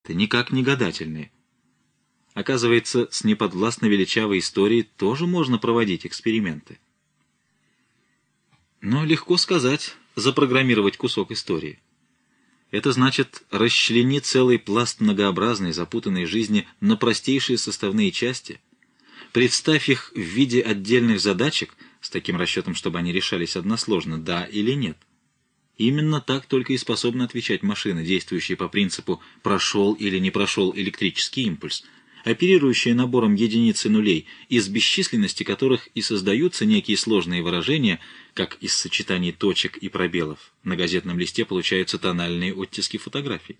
никак не гадательные. Оказывается, с неподвластно величавой историей тоже можно проводить эксперименты. Но легко сказать, запрограммировать кусок истории. Это значит расчленить целый пласт многообразной, запутанной жизни на простейшие составные части, представь их в виде отдельных задачек, с таким расчетом, чтобы они решались односложно, да или нет. Именно так только и способны отвечать машины, действующие по принципу «прошел или не прошел электрический импульс», оперирующие набором единиц и нулей, из бесчисленности которых и создаются некие сложные выражения, как из сочетаний точек и пробелов. На газетном листе получаются тональные оттиски фотографий.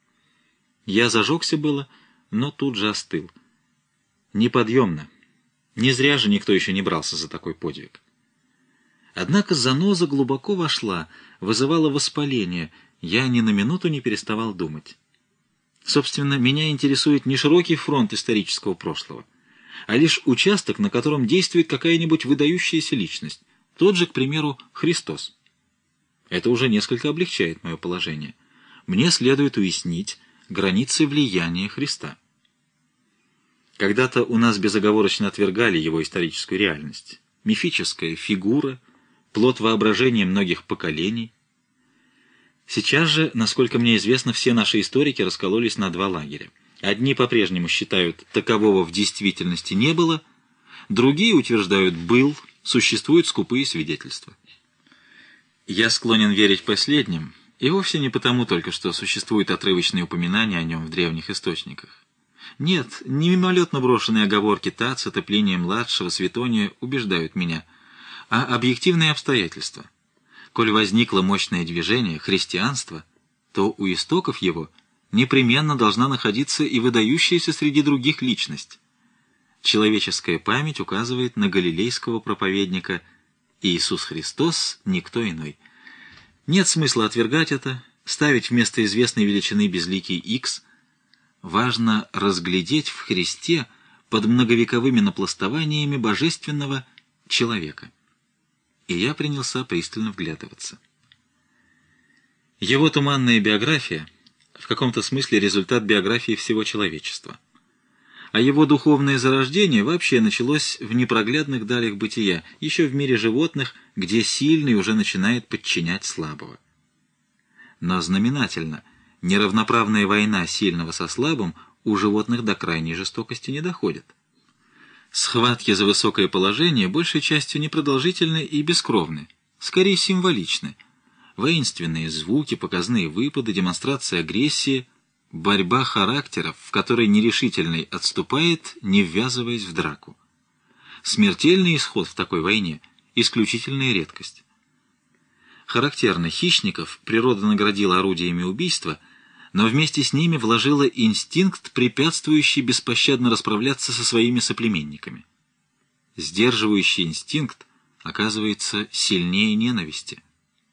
Я зажегся было, но тут же остыл. Неподъемно. Не зря же никто еще не брался за такой подвиг. Однако заноза глубоко вошла, вызывала воспаление. Я ни на минуту не переставал думать. Собственно, меня интересует не широкий фронт исторического прошлого, а лишь участок, на котором действует какая-нибудь выдающаяся личность, тот же, к примеру, Христос. Это уже несколько облегчает мое положение. Мне следует уяснить границы влияния Христа. Когда-то у нас безоговорочно отвергали его историческую реальность. Мифическая фигура, плод воображения многих поколений. Сейчас же, насколько мне известно, все наши историки раскололись на два лагеря. Одни по-прежнему считают, такового в действительности не было, другие утверждают «был», существуют скупые свидетельства. Я склонен верить последним, и вовсе не потому только, что существуют отрывочные упоминания о нем в древних источниках. Нет, не мимолетно брошенные оговорки Тацита, Плиния-младшего, Светония убеждают меня, а объективные обстоятельства. Коль возникло мощное движение, христианство, то у истоков его непременно должна находиться и выдающаяся среди других личность. Человеческая память указывает на галилейского проповедника Иисус Христос, никто иной. Нет смысла отвергать это, ставить вместо известной величины безликий X. Важно разглядеть в Христе под многовековыми напластованиями божественного человека. И я принялся пристально вглядываться. Его туманная биография в каком-то смысле результат биографии всего человечества. А его духовное зарождение вообще началось в непроглядных далях бытия, еще в мире животных, где сильный уже начинает подчинять слабого. Но знаменательно, неравноправная война сильного со слабым у животных до крайней жестокости не доходит. Схватки за высокое положение большей частью непродолжительны и бескровны, скорее символичны. Воинственные звуки, показные выпады, демонстрация агрессии, борьба характеров, в которой нерешительный отступает, не ввязываясь в драку. Смертельный исход в такой войне – исключительная редкость. Характерно, хищников природа наградила орудиями убийства, но вместе с ними вложила инстинкт, препятствующий беспощадно расправляться со своими соплеменниками. Сдерживающий инстинкт оказывается сильнее ненависти.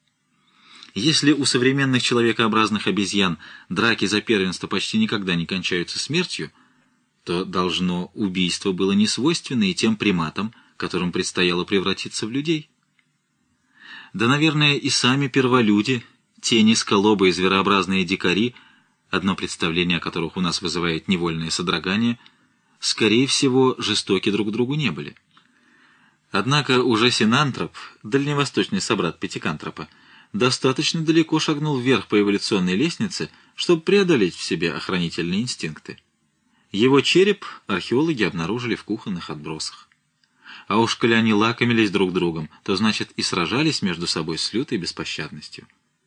Если у современных человекообразных обезьян драки за первенство почти никогда не кончаются смертью, то, должно, убийство было несвойственно и тем приматам, которым предстояло превратиться в людей. Да, наверное, и сами перволюди, те низколобые зверообразные дикари, одно представление о которых у нас вызывает невольное содрогание, скорее всего, жестоки друг к другу не были. Однако уже синантроп, дальневосточный собрат пятикантропа, достаточно далеко шагнул вверх по эволюционной лестнице, чтобы преодолеть в себе охранительные инстинкты. Его череп археологи обнаружили в кухонных отбросах. А уж коли они лакомились друг другом, то значит и сражались между собой с лютой беспощадностью.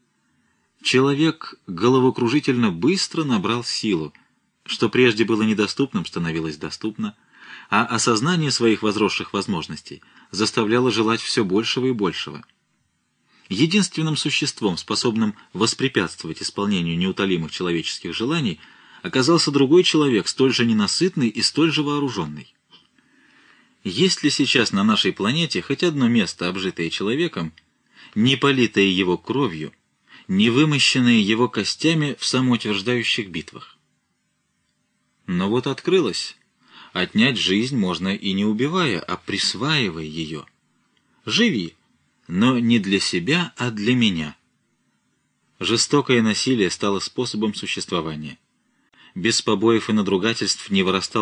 Человек головокружительно быстро набрал силу, что прежде было недоступным, становилось доступно, а осознание своих возросших возможностей заставляло желать все большего и большего. Единственным существом, способным воспрепятствовать исполнению неутолимых человеческих желаний, оказался другой человек, столь же ненасытный и столь же вооруженный. Есть ли сейчас на нашей планете хоть одно место, обжитое человеком, не политое его кровью, не вымощенное его костями в самоутверждающих битвах? Но вот открылось. Отнять жизнь можно и не убивая, а присваивая ее. Живи, но не для себя, а для меня. Жестокое насилие стало способом существования. без побоев и надругательств не вырастал